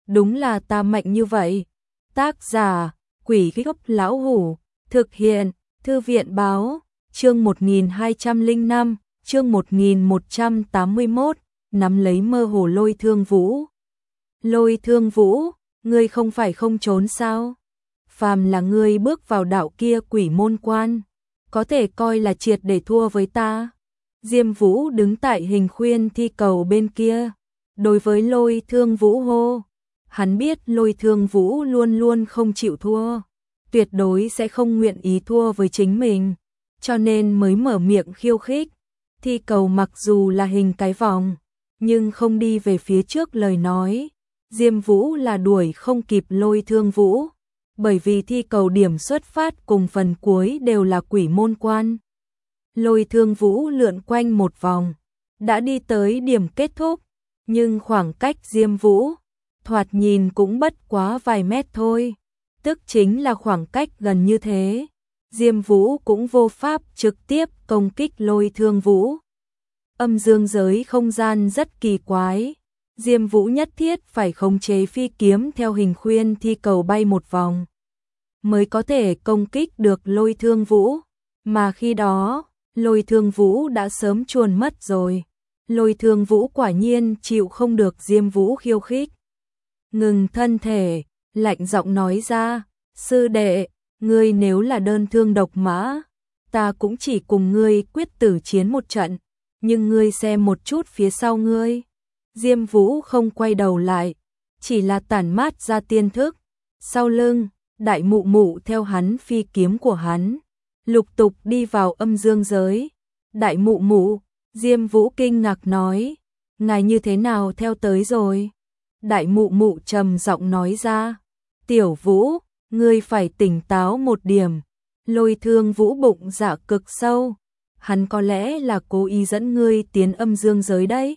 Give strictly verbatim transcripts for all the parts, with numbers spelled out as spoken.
đúng là ta mạnh như vậy. Tác giả, Quỷ Gốc Lão Hủ, thực hiện, Thư viện Báo, chương một nghìn hai trăm lẻ năm, chương một nghìn một trăm tám mươi mốt, nắm lấy mơ hồ Lôi Thương Vũ. Lôi Thương Vũ, ngươi không phải không trốn sao? Phàm là ngươi bước vào đạo kia quỷ môn quan, có thể coi là triệt để thua với ta. Diêm Vũ đứng tại hình khuyên thi cầu bên kia, đối với Lôi Thương Vũ hô. Hắn biết Lôi Thương Vũ luôn luôn không chịu thua, tuyệt đối sẽ không nguyện ý thua với chính mình, cho nên mới mở miệng khiêu khích. Thi cầu mặc dù là hình cái vòng, nhưng không đi về phía trước lời nói. Diêm Vũ là đuổi không kịp Lôi Thương Vũ, bởi vì thi cầu điểm xuất phát cùng phần cuối đều là quỷ môn quan. Lôi Thương Vũ lượn quanh một vòng, đã đi tới điểm kết thúc, nhưng khoảng cách Diêm Vũ, thoạt nhìn cũng bất quá vài mét thôi, tức chính là khoảng cách gần như thế. Diêm Vũ cũng vô pháp trực tiếp công kích Lôi Thương Vũ. Âm dương giới không gian rất kỳ quái, Diêm Vũ nhất thiết phải khống chế phi kiếm theo hình khuyên thi cầu bay một vòng, mới có thể công kích được Lôi Thương Vũ, mà khi đó, Lôi Thương Vũ đã sớm chuồn mất rồi. Lôi Thương Vũ quả nhiên chịu không được Diêm Vũ khiêu khích. Ngừng thân thể, lạnh giọng nói ra, sư đệ, ngươi nếu là đơn thương độc mã, ta cũng chỉ cùng ngươi quyết tử chiến một trận, nhưng ngươi xem một chút phía sau ngươi. Diêm Vũ không quay đầu lại, chỉ là tản mát ra tiên thức. Sau lưng, đại mụ mụ theo hắn phi kiếm của hắn, lục tục đi vào âm dương giới. Đại mụ mụ, Diêm Vũ kinh ngạc nói, ngài như thế nào theo tới rồi? Đại mụ mụ trầm giọng nói ra, Tiểu Vũ, ngươi phải tỉnh táo một điểm. Lôi Thương Vũ bụng dạ cực sâu, hắn có lẽ là cố ý dẫn ngươi tiến âm dương giới đấy.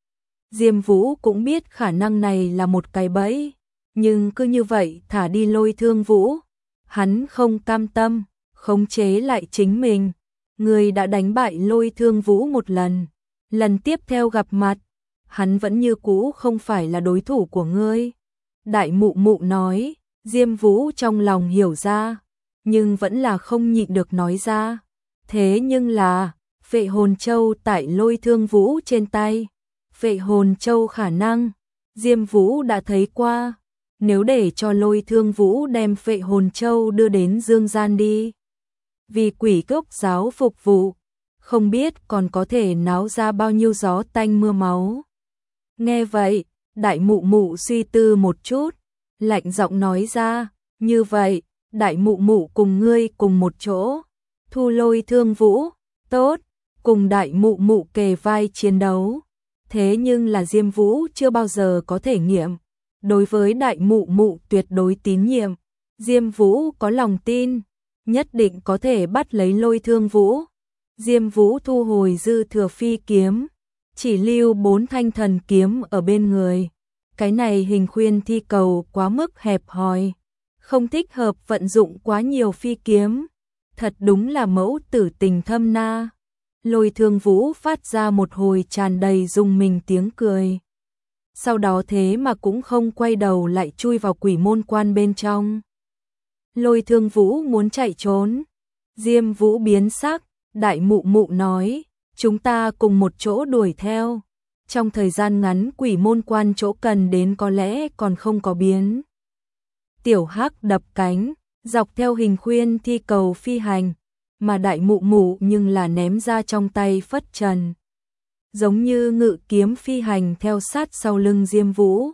Diêm Vũ cũng biết khả năng này là một cái bẫy, nhưng cứ như vậy thả đi Lôi Thương Vũ, hắn không cam tâm, khống chế lại chính mình. Ngươi đã đánh bại Lôi Thương Vũ một lần, lần tiếp theo gặp mặt, hắn vẫn như cũ không phải là đối thủ của ngươi. Đại mụ mụ nói, Diêm Vũ trong lòng hiểu ra, nhưng vẫn là không nhịn được nói ra. Thế nhưng là, Phệ Hồn Châu tại Lôi Thương Vũ trên tay. Phệ Hồn Châu khả năng, Diêm Vũ đã thấy qua, nếu để cho Lôi Thương Vũ đem Phệ Hồn Châu đưa đến dương gian đi, vì quỷ cốc giáo phục vụ, không biết còn có thể náo ra bao nhiêu gió tanh mưa máu. Nghe vậy, đại mụ mụ suy tư một chút, lạnh giọng nói ra, như vậy, đại mụ mụ cùng ngươi cùng một chỗ, thu Lôi Thương Vũ, tốt, cùng đại mụ mụ kề vai chiến đấu. Thế nhưng là Diêm Vũ chưa bao giờ có thể nghiệm, đối với đại mụ mụ tuyệt đối tín nhiệm. Diêm Vũ có lòng tin, nhất định có thể bắt lấy Lôi Thương Vũ. Diêm Vũ thu hồi dư thừa phi kiếm, chỉ lưu bốn thanh thần kiếm ở bên người. Cái này hình khuyên thi cầu quá mức hẹp hòi, không thích hợp vận dụng quá nhiều phi kiếm. Thật đúng là mẫu tử tình thâm na. Lôi Thương Vũ phát ra một hồi tràn đầy rung mình tiếng cười. Sau đó thế mà cũng không quay đầu lại chui vào quỷ môn quan bên trong. Lôi Thương Vũ muốn chạy trốn. Diêm Vũ biến sắc, đại mụ mụ nói, chúng ta cùng một chỗ đuổi theo. Trong thời gian ngắn quỷ môn quan chỗ cần đến có lẽ còn không có biến. Tiểu Hắc đập cánh, dọc theo hình khuyên thi cầu phi hành, mà đại mụ mụ nhưng là ném ra trong tay phất trần, giống như ngự kiếm phi hành theo sát sau lưng Diêm Vũ.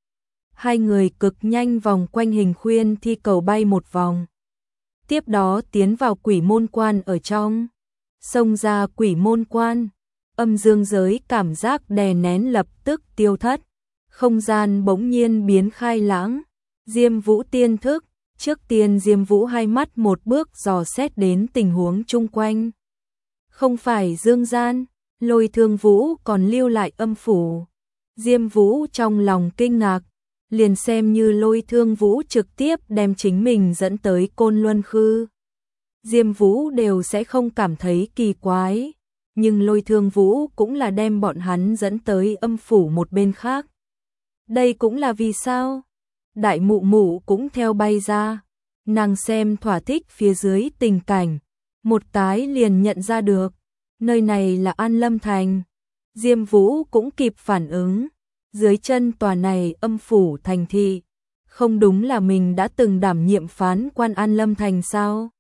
Hai người cực nhanh vòng quanh hình khuyên thi cầu bay một vòng, tiếp đó tiến vào quỷ môn quan ở trong. Xông ra quỷ môn quan, âm dương giới cảm giác đè nén lập tức tiêu thất, không gian bỗng nhiên biến khai lãng. Diêm Vũ tiên thức, trước tiên Diêm Vũ hai mắt một bước dò xét đến tình huống chung quanh. Không phải dương gian, Lôi Thương Vũ còn lưu lại âm phủ. Diêm Vũ trong lòng kinh ngạc, liền xem như Lôi Thương Vũ trực tiếp đem chính mình dẫn tới Côn Luân Khư, Diêm Vũ đều sẽ không cảm thấy kỳ quái, nhưng Lôi Thương Vũ cũng là đem bọn hắn dẫn tới âm phủ một bên khác. Đây cũng là vì sao Đại mụ mụ cũng theo bay ra, nàng xem thỏa thích phía dưới tình cảnh, một cái liền nhận ra được, nơi này là An Lâm Thành. Diêm Vũ cũng kịp phản ứng, dưới chân tòa này âm phủ thành thị, không đúng là mình đã từng đảm nhiệm phán quan An Lâm Thành sao?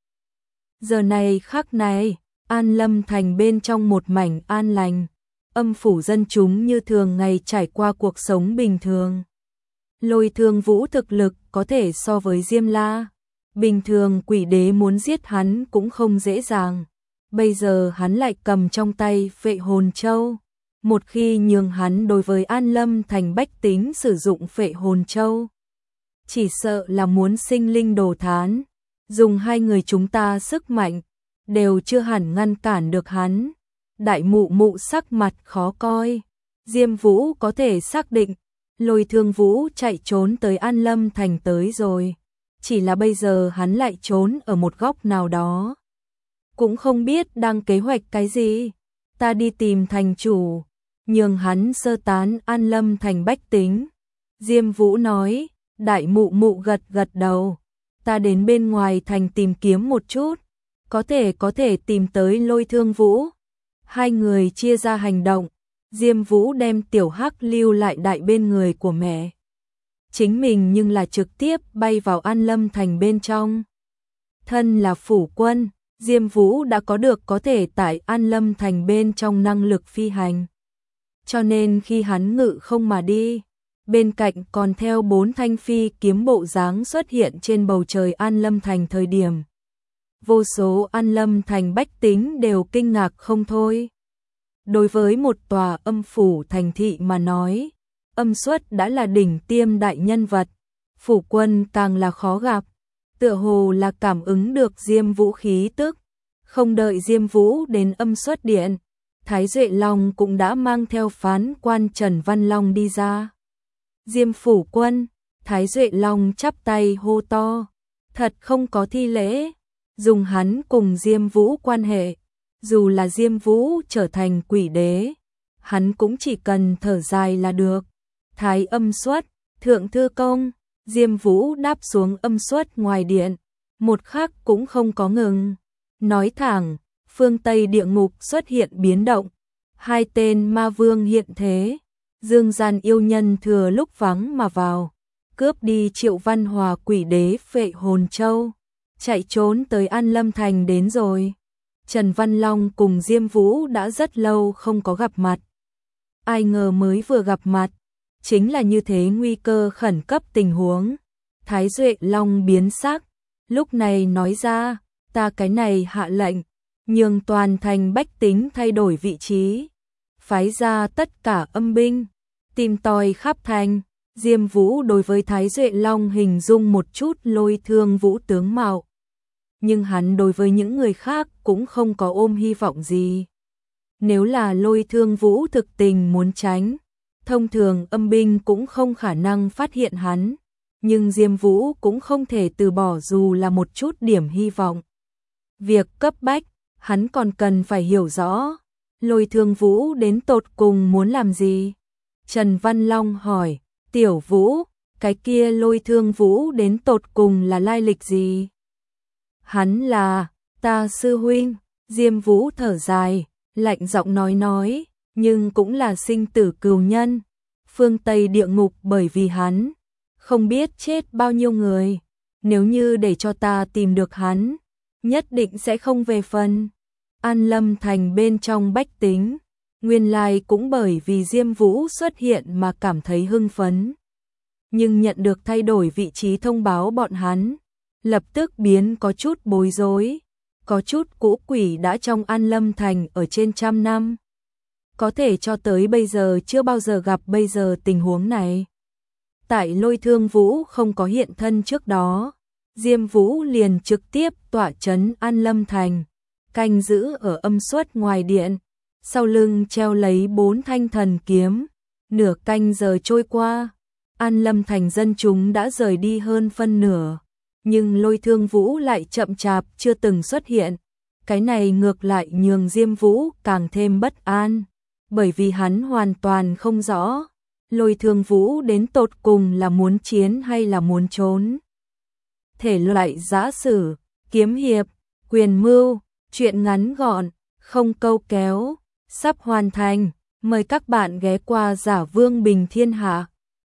Giờ này khắc này, An Lâm Thành bên trong một mảnh an lành, âm phủ dân chúng như thường ngày trải qua cuộc sống bình thường. Lôi Thương Vũ thực lực có thể so với Diêm La, bình thường quỷ đế muốn giết hắn cũng không dễ dàng, bây giờ hắn lại cầm trong tay Phệ Hồn Châu. Một khi nhường hắn đối với An Lâm Thành bách tính sử dụng Phệ Hồn Châu, chỉ sợ là muốn sinh linh đồ thán, dùng hai người chúng ta sức mạnh, đều chưa hẳn ngăn cản được hắn. Đại mụ mụ sắc mặt khó coi, Diêm Vũ có thể xác định, Lôi Thương Vũ chạy trốn tới An Lâm Thành tới rồi, chỉ là bây giờ hắn lại trốn ở một góc nào đó. Cũng không biết đang kế hoạch cái gì, ta đi tìm thành chủ, nhường hắn sơ tán An Lâm Thành bách tính. Diêm Vũ nói, đại mụ mụ gật gật đầu, ta đến bên ngoài thành tìm kiếm một chút, có thể có thể tìm tới Lôi Thương Vũ. Hai người chia ra hành động, Diêm Vũ đem Tiểu Hắc lưu lại đại bên người của mẹ. Chính mình nhưng là trực tiếp bay vào An Lâm Thành bên trong. Thân là phủ quân, Diêm Vũ đã có được có thể tại An Lâm Thành bên trong năng lực phi hành. Cho nên khi hắn ngự không mà đi, bên cạnh còn theo bốn thanh phi kiếm bộ dáng xuất hiện trên bầu trời An Lâm Thành thời điểm. Vô số An Lâm Thành bách tính đều kinh ngạc không thôi. Đối với một tòa âm phủ thành thị mà nói, Âm Xuất đã là đỉnh tiêm đại nhân vật, phủ quân càng là khó gặp, tựa hồ là cảm ứng được Diêm Vũ khí tức. Không đợi Diêm Vũ đến Âm Xuất điện, Thái Duệ Long cũng đã mang theo phán quan Trần Văn Long đi ra. Diêm phủ quân, Thái Duệ Long chắp tay hô to, thật không có thi lễ, dùng hắn cùng Diêm Vũ quan hệ, dù là Diêm Vũ trở thành quỷ đế, hắn cũng chỉ cần thở dài là được. Thái Âm Xuất, Thượng Thư Công, Diêm Vũ đáp xuống Âm Xuất ngoài điện, một khắc cũng không có ngừng. Nói thẳng, phương Tây địa ngục xuất hiện biến động, hai tên ma vương hiện thế, dương gian yêu nhân thừa lúc vắng mà vào, cướp đi Triệu Văn Hòa quỷ đế Phệ Hồn Châu, chạy trốn tới An Lâm Thành đến rồi. Trần Văn Long cùng Diêm Vũ đã rất lâu không có gặp mặt. Ai ngờ mới vừa gặp mặt, chính là như thế nguy cơ khẩn cấp tình huống. Thái Duệ Long biến sắc, lúc này nói ra, ta cái này hạ lệnh, nhường toàn thành bách tính thay đổi vị trí, phái ra tất cả âm binh, tìm tòi khắp thành. Diêm Vũ đối với Thái Duệ Long hình dung một chút Lôi Thương Vũ tướng mạo, nhưng hắn đối với những người khác cũng không có ôm hy vọng gì. Nếu là Lôi Thương Vũ thực tình muốn tránh, thông thường âm binh cũng không khả năng phát hiện hắn, nhưng Diêm Vũ cũng không thể từ bỏ dù là một chút điểm hy vọng. Việc cấp bách, hắn còn cần phải hiểu rõ, Lôi Thương Vũ đến tột cùng muốn làm gì. Trần Văn Long hỏi, Tiểu Vũ, cái kia Lôi Thương Vũ đến tột cùng là lai lịch gì? Hắn là, ta sư huynh. Diêm Vũ thở dài, lạnh giọng nói nói, nhưng cũng là sinh tử cừu nhân. Phương Tây địa ngục bởi vì hắn, không biết chết bao nhiêu người. Nếu như để cho ta tìm được hắn, nhất định sẽ không về phần. An Lâm Thành bên trong bách tính, nguyên lai cũng bởi vì Diêm Vũ xuất hiện mà cảm thấy hưng phấn. Nhưng nhận được thay đổi vị trí thông báo bọn hắn, lập tức biến có chút bối rối. Có chút cũ quỷ đã trong An Lâm Thành ở trên trăm năm, có thể cho tới bây giờ chưa bao giờ gặp bây giờ tình huống này. Tại Lôi Thương Vũ không có hiện thân trước đó, Diêm Vũ liền trực tiếp tọa trấn An Lâm Thành, canh giữ ở Âm Xuất ngoài điện, sau lưng treo lấy bốn thanh thần kiếm. Nửa canh giờ trôi qua, An Lâm Thành dân chúng đã rời đi hơn phân nửa, nhưng Lôi Thương Vũ lại chậm chạp chưa từng xuất hiện. Cái này ngược lại nhường Diêm Vũ càng thêm bất an, bởi vì hắn hoàn toàn không rõ Lôi Thương Vũ đến tột cùng là muốn chiến hay là muốn trốn? Thể loại giã sử, kiếm hiệp, quyền mưu, truyện ngắn gọn, không câu kéo, sắp hoàn thành. Mời các bạn ghé qua Giả Vương Bình Thiên Hạ.